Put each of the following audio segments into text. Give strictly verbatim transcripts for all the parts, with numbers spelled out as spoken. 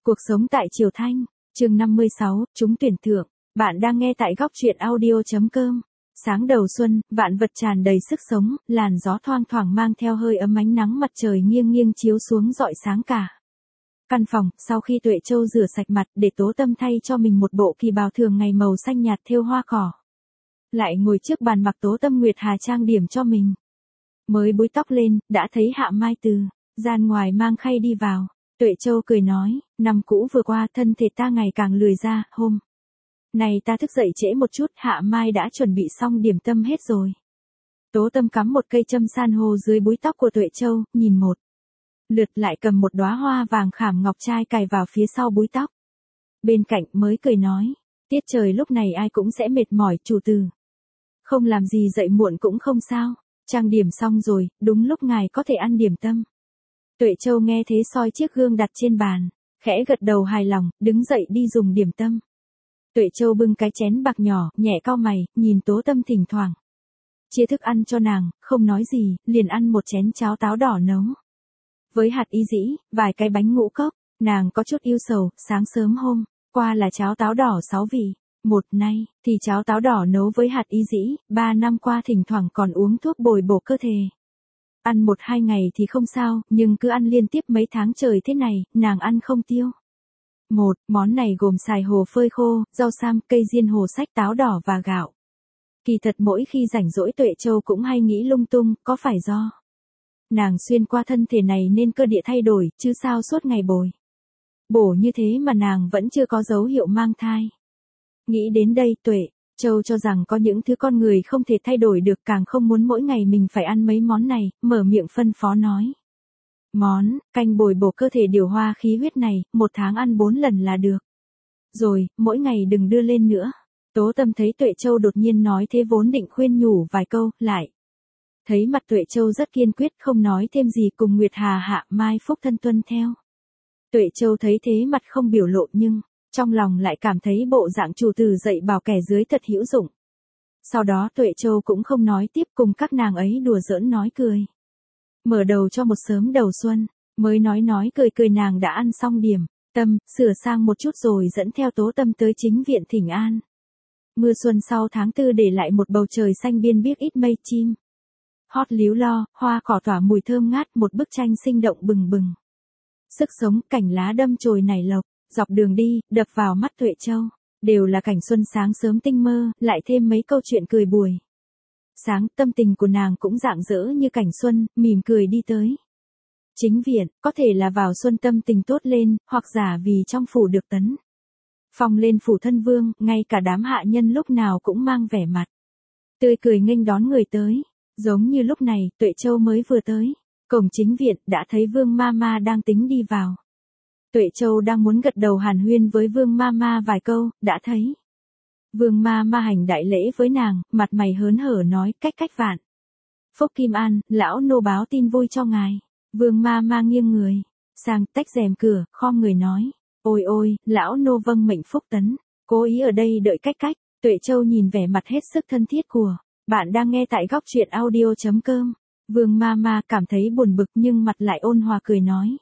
Cuộc sống tại Triều Thanh, chương năm mươi sáu, chúng tuyển thượng. Bạn đang nghe tại góc truyện audio chấm com. Sáng đầu xuân, vạn vật tràn đầy sức sống, làn gió thoang thoảng mang theo hơi ấm, ánh nắng mặt trời nghiêng nghiêng chiếu xuống rọi sáng cả căn phòng. Sau khi Tuệ Châu rửa sạch mặt để Tố Tâm thay cho mình một bộ kỳ bào thường ngày màu xanh nhạt thêu hoa cỏ, lại ngồi trước bàn mặc Tố Tâm Nguyệt Hà trang điểm cho mình. Mới búi tóc lên, đã thấy Hạ Mai từ gian ngoài mang khay đi vào. Tuệ Châu cười nói, năm cũ vừa qua thân thể ta ngày càng lười ra, hôm này ta thức dậy trễ một chút. Hạ Mai đã chuẩn bị xong điểm tâm hết rồi. Tố Tâm cắm một cây châm san hô dưới búi tóc của Tuệ Châu, nhìn một lượt lại cầm một đóa hoa vàng khảm ngọc trai cài vào phía sau búi tóc. Bên cạnh mới cười nói, tiết trời lúc này ai cũng sẽ mệt mỏi, chủ tử không làm gì dậy muộn cũng không sao, trang điểm xong rồi, đúng lúc ngài có thể ăn điểm tâm. Tuệ Châu nghe thế soi chiếc gương đặt trên bàn, khẽ gật đầu hài lòng, đứng dậy đi dùng điểm tâm. Tuệ Châu bưng cái chén bạc nhỏ, nhẹ cau mày, nhìn Tố Tâm thỉnh thoảng chia thức ăn cho nàng, không nói gì, liền ăn một chén cháo táo đỏ nấu với hạt y dĩ, vài cái bánh ngũ cốc. Nàng có chút yêu sầu, sáng sớm hôm qua là cháo táo đỏ sáu vị, một nay thì cháo táo đỏ nấu với hạt y dĩ, ba năm qua thỉnh thoảng còn uống thuốc bồi bổ cơ thể. Ăn một hai ngày thì không sao, nhưng cứ ăn liên tiếp mấy tháng trời thế này, nàng ăn không tiêu. Một, món này gồm xài hồ phơi khô, rau sam, cây diên hồ sách, táo đỏ và gạo. Kỳ thật mỗi khi rảnh rỗi Tuệ Châu cũng hay nghĩ lung tung, có phải do nàng xuyên qua thân thể này nên cơ địa thay đổi, chứ sao suốt ngày bồi bổ như thế mà nàng vẫn chưa có dấu hiệu mang thai. Nghĩ đến đây Tuệ Châu cho rằng có những thứ con người không thể thay đổi được, càng không muốn mỗi ngày mình phải ăn mấy món này, mở miệng phân phó nói. Món canh bồi bổ cơ thể điều hoa khí huyết này, một tháng ăn bốn lần là được rồi, mỗi ngày đừng đưa lên nữa. Tố Tâm thấy Tuệ Châu đột nhiên nói thế vốn định khuyên nhủ vài câu, lại thấy mặt Tuệ Châu rất kiên quyết, không nói thêm gì, cùng Nguyệt Hà Hạ Mai phúc thân tuân theo. Tuệ Châu thấy thế mặt không biểu lộ, nhưng trong lòng lại cảm thấy bộ dạng chủ tử dạy bảo kẻ dưới thật hữu dụng. Sau đó Tuệ Châu cũng không nói tiếp, cùng các nàng ấy đùa giỡn nói cười. Mở đầu cho một sớm đầu xuân, mới nói nói cười cười nàng đã ăn xong điểm tâm, sửa sang một chút rồi dẫn theo Tố Tâm tới chính viện thỉnh an. Mưa xuân sau tháng tư để lại một bầu trời xanh biên biếc, ít mây, chim hót líu lo, hoa cỏ tỏa mùi thơm ngát, một bức tranh sinh động bừng bừng sức sống, cảnh lá đâm chồi nảy lộc. Dọc đường đi, đập vào mắt Tuệ Châu đều là cảnh xuân sáng sớm tinh mơ, lại thêm mấy câu chuyện cười buổi sáng. Tâm tình của nàng cũng rạng rỡ như cảnh xuân, mỉm cười đi tới chính viện. Có thể là vào xuân tâm tình tốt lên, hoặc giả vì trong phủ được tấn phong lên phủ thân vương, ngay cả đám hạ nhân lúc nào cũng mang vẻ mặt tươi cười nghênh đón người tới. Giống như lúc này, Tuệ Châu mới vừa tới cổng chính viện, đã thấy Vương Mama đang tính đi vào. Tuệ Châu đang muốn gật đầu hàn huyên với Vương Mama vài câu, đã thấy Vương Mama hành đại lễ với nàng, mặt mày hớn hở nói, cách cách vạn phúc kim an, lão nô báo tin vui cho ngài. Vương Mama nghiêng người sang, tách rèm cửa, khom người nói, ôi ôi, lão nô vâng mệnh phúc tấn, cố ý ở đây đợi cách cách. Tuệ Châu nhìn vẻ mặt hết sức thân thiết của bạn đang nghe tại góc truyện audio chấm com. Vương Mama cảm thấy buồn bực nhưng mặt lại ôn hòa cười nói,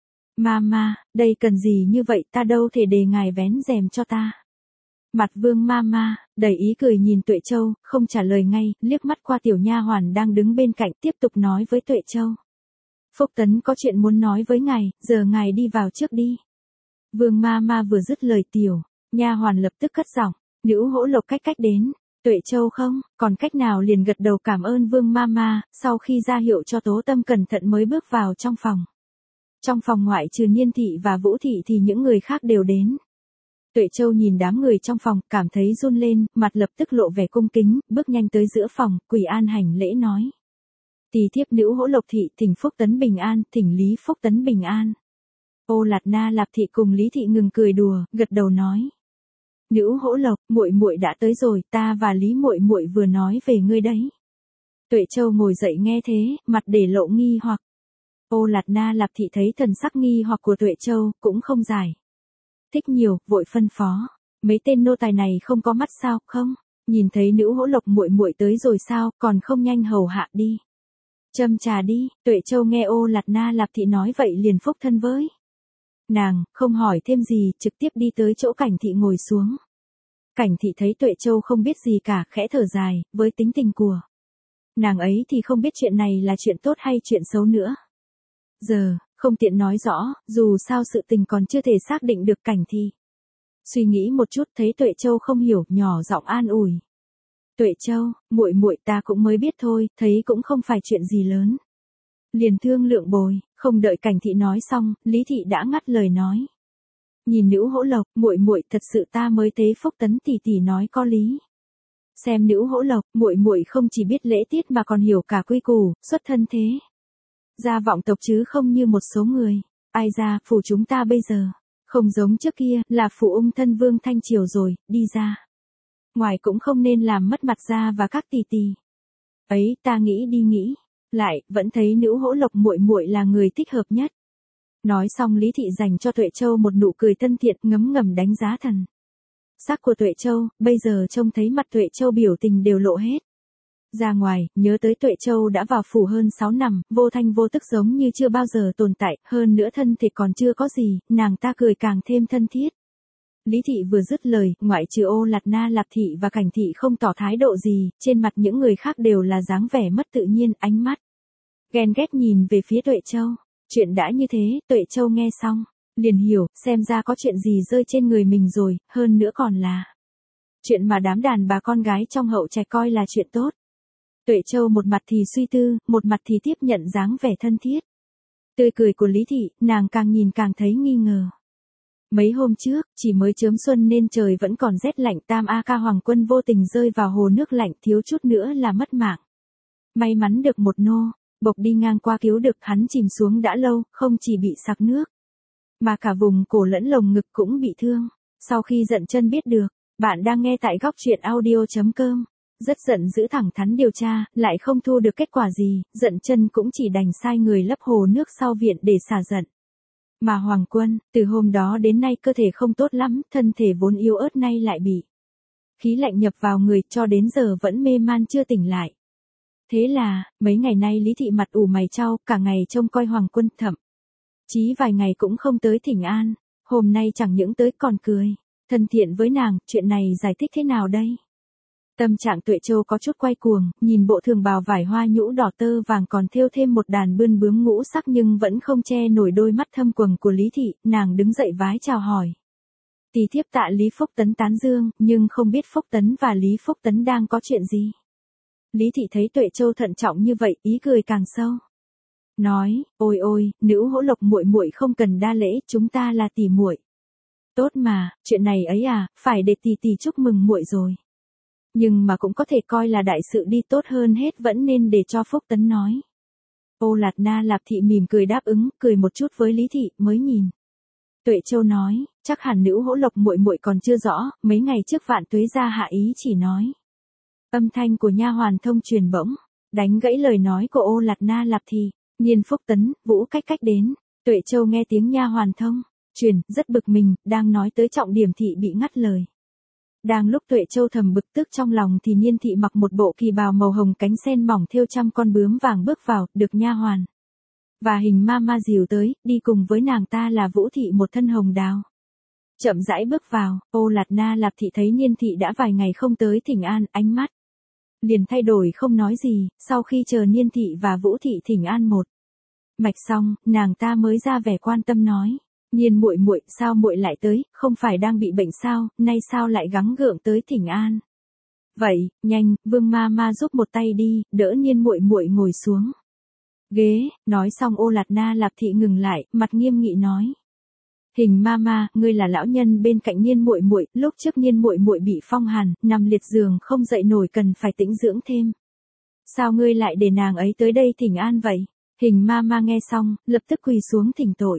Mama, đây cần gì như vậy, ta đâu thể để ngài vén rèm cho ta. Mặt Vương Mama đầy ý cười nhìn Tuệ Châu, không trả lời ngay, liếc mắt qua tiểu nha hoàn đang đứng bên cạnh, tiếp tục nói với Tuệ Châu, Phúc Tấn có chuyện muốn nói với ngài, giờ ngài đi vào trước đi. Vương Mama vừa dứt lời, tiểu nha hoàn lập tức cất giọng, Nữ Hỗ Lộc cách cách đến. Tuệ Châu không còn cách nào liền gật đầu cảm ơn Vương Mama, sau khi ra hiệu cho Tố Tâm cẩn thận mới bước vào trong phòng. Trong phòng ngoại trừ Niên thị và Vũ thị thì những người khác đều đến. Tuệ Châu nhìn đám người trong phòng, cảm thấy run lên, mặt lập tức lộ vẻ cung kính, bước nhanh tới giữa phòng, quỳ an hành lễ nói, tỳ thiếp Nữ Hỗ Lộc thị thỉnh Phúc Tấn bình an, thỉnh Lý Phúc Tấn bình an. Ô Lạt Na Lạp thị cùng Lý thị ngừng cười đùa, gật đầu nói, Nữ Hỗ Lộc, muội muội đã tới rồi, ta và Lý muội muội vừa nói về ngươi đấy. Tuệ Châu ngồi dậy nghe thế, mặt để lộ nghi hoặc. Ô Lạt Na Lạp thị thấy thần sắc nghi hoặc của Tuệ Châu, cũng không giải thích nhiều, vội phân phó, mấy tên nô tài này không có mắt sao, không? Nhìn thấy Nữ Hỗ Lộc muội muội tới rồi sao, còn không nhanh hầu hạ đi. Châm trà đi. Tuệ Châu nghe Ô Lạt Na Lạp thị nói vậy liền phúc thân với Nàng, không hỏi thêm gì, trực tiếp đi tới chỗ Cảnh Thị ngồi xuống. Cảnh Thị thấy Tuệ Châu không biết gì cả, khẽ thở dài, với tính tình của nàng ấy thì không biết chuyện này là chuyện tốt hay chuyện xấu nữa. Giờ, không tiện nói rõ, dù sao sự tình còn chưa thể xác định được. Cảnh Thị suy nghĩ một chút, thấy Tuệ Châu không hiểu, nhỏ giọng an ủi. Tuệ Châu, muội muội ta cũng mới biết thôi, thấy cũng không phải chuyện gì lớn. Liền thương lượng bồi, không đợi Cảnh Thị nói xong, Lý Thị đã ngắt lời nói. Nhìn Nữ Hỗ Lộc, muội muội thật sự ta mới thấy Phúc Tấn tỷ tỷ nói có lý. Xem Nữ Hỗ Lộc, muội muội không chỉ biết lễ tiết mà còn hiểu cả quy củ, xuất thân thế gia vọng tộc chứ không như một số người. Ai ra, phủ chúng ta bây giờ không giống trước kia, là phủ ung thân Vương Thanh Triều rồi, đi ra ngoài cũng không nên làm mất mặt gia và các tỷ tỷ. Ấy, ta nghĩ đi nghĩ lại, vẫn thấy Nữ Hỗ Lộc muội muội là người thích hợp nhất. Nói xong, Lý Thị dành cho Tuệ Châu một nụ cười thân thiện, ngấm ngầm đánh giá thần sắc của Tuệ Châu, bây giờ trông thấy mặt Tuệ Châu biểu tình đều lộ hết ra ngoài, nhớ tới Tuệ Châu đã vào phủ hơn sáu năm, vô thanh vô tức giống như chưa bao giờ tồn tại, hơn nữa thân thể còn chưa có gì, nàng ta cười càng thêm thân thiết. Lý Thị vừa dứt lời, ngoại trừ Ô Lạt Na Lạp Thị và Cảnh Thị không tỏ thái độ gì, trên mặt những người khác đều là dáng vẻ mất tự nhiên, ánh mắt ghen ghét nhìn về phía Tuệ Châu. Chuyện đã như thế, Tuệ Châu nghe xong liền hiểu, xem ra có chuyện gì rơi trên người mình rồi, hơn nữa còn là chuyện mà đám đàn bà con gái trong hậu trạch coi là chuyện tốt. Tuệ Châu một mặt thì suy tư, một mặt thì tiếp nhận dáng vẻ thân thiết tươi cười của Lý Thị, nàng càng nhìn càng thấy nghi ngờ. Mấy hôm trước, chỉ mới chớm xuân nên trời vẫn còn rét lạnh, Tam A Ca Hoàng Quân vô tình rơi vào hồ nước lạnh, thiếu chút nữa là mất mạng. May mắn được một nô bộc đi ngang qua cứu được, hắn chìm xuống đã lâu, không chỉ bị sặc nước, mà cả vùng cổ lẫn lồng ngực cũng bị thương. Sau khi Dận Chân biết được, bạn đang nghe tại góc truyện audio chấm com. Rất giận dữ thẳng thắn điều tra, lại không thu được kết quả gì, Dận Chân cũng chỉ đành sai người lấp hồ nước sau viện để xả giận. Mà Hoàng Quân, từ hôm đó đến nay cơ thể không tốt lắm, thân thể vốn yếu ớt nay lại bị khí lạnh nhập vào người, cho đến giờ vẫn mê man chưa tỉnh lại. Thế là, mấy ngày nay Lý Thị mặt ủ mày chau, cả ngày trông coi Hoàng Quân, thậm chí vài ngày cũng không tới thỉnh an. Hôm nay chẳng những tới còn cười thân thiện với nàng, chuyện này giải thích thế nào đây? Tâm trạng Tuệ Châu có chút quay cuồng, nhìn bộ thường bào vải hoa nhũ đỏ tơ vàng còn thêu thêm một đàn bươn bướm ngũ sắc nhưng vẫn không che nổi đôi mắt thâm quầng của Lý Thị, nàng đứng dậy vái chào hỏi. Tỳ thiếp tạ Lý Phúc Tấn tán dương, nhưng không biết Phúc Tấn và Lý Phúc Tấn đang có chuyện gì. Lý Thị thấy Tuệ Châu thận trọng như vậy, ý cười càng sâu. Nói, ôi ôi, Nữ Hỗ Lộc muội muội không cần đa lễ, chúng ta là tỷ muội. Tốt mà, chuyện này ấy à, phải để tỷ tỷ chúc mừng muội rồi. Nhưng mà cũng có thể coi là đại sự đi, tốt hơn hết vẫn nên để cho Phúc Tấn nói. Ô Lạt Na Lạp Thị mỉm cười đáp ứng, cười một chút với Lý Thị, mới nhìn Tuệ Châu nói, chắc hẳn Nữ Hỗ Lộc muội muội còn chưa rõ, mấy ngày trước Vạn Tuế gia hạ ý chỉ nói. Âm thanh của nha hoàn thông truyền bỗng đánh gãy lời nói của Ô Lạt Na Lạp Thị. Nhiên Phúc Tấn, Vũ cách cách đến. Tuệ Châu nghe tiếng nha hoàn thông truyền, rất bực mình, đang nói tới trọng điểm thị bị ngắt lời. Đang lúc Tuệ Châu thầm bực tức trong lòng thì Nhiên Thị mặc một bộ kỳ bào màu hồng cánh sen mỏng thêu trăm con bướm vàng bước vào, được nha hoàn và Hình ma ma dìu tới, đi cùng với nàng ta là Vũ Thị một thân hồng đào. Chậm rãi bước vào, Ô Lạt Na Lạp Thị thấy Nhiên Thị đã vài ngày không tới thỉnh an, ánh mắt liền thay đổi không nói gì, sau khi chờ Nhiên Thị và Vũ Thị thỉnh an một mạch xong, nàng ta mới ra vẻ quan tâm nói. Nhiên muội muội, sao muội lại tới, không phải đang bị bệnh sao, nay sao lại gắng gượng tới thỉnh an? Vậy, nhanh, Vương ma ma giúp một tay đi, đỡ Nhiên muội muội ngồi xuống ghế. Nói xong Ô Lạt Na Lạp Thị ngừng lại, mặt nghiêm nghị nói. Hình ma ma, ngươi là lão nhân bên cạnh Nhiên muội muội, lúc trước Nhiên muội muội bị phong hàn, nằm liệt giường không dậy nổi, cần phải tĩnh dưỡng thêm. Sao ngươi lại để nàng ấy tới đây thỉnh an vậy? Hình ma ma nghe xong, lập tức quỳ xuống thỉnh tội.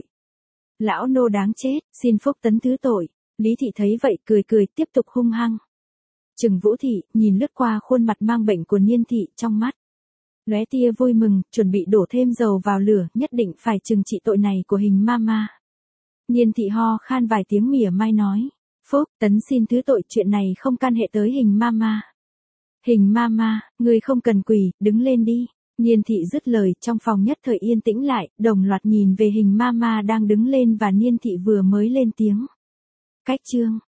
Lão nô đáng chết, xin Phúc Tấn thứ tội. Lý Thị thấy vậy cười cười, tiếp tục hung hăng chừng Vũ Thị, nhìn lướt qua khuôn mặt mang bệnh của Nhiên Thị, trong mắt lóe tia vui mừng, chuẩn bị đổ thêm dầu vào lửa, nhất định phải trừng trị tội này của Hình ma ma. Nhiên Thị ho khan vài tiếng mỉa mai nói. Phúc Tấn xin thứ tội, chuyện này không can hệ tới Hình ma ma. Hình ma ma, ngươi không cần quỳ, đứng lên đi. Niên thị dứt lời, trong phòng nhất thời yên tĩnh lại, đồng loạt nhìn về hình mama đang đứng lên và Niên thị vừa mới lên tiếng. Cách chương.